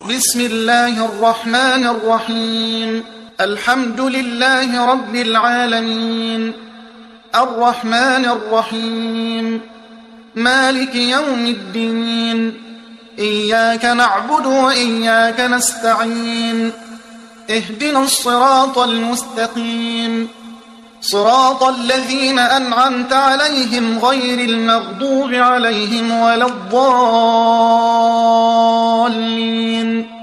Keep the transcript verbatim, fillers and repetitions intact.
بسم الله الرحمن الرحيم. الحمد لله رب العالمين، الرحمن الرحيم، مالك يوم الدين، إياك نعبد وإياك نستعين، اهدنا الصراط المستقيم، صراط الذين أنعمت عليهم غير المغضوب عليهم ولا الضالين.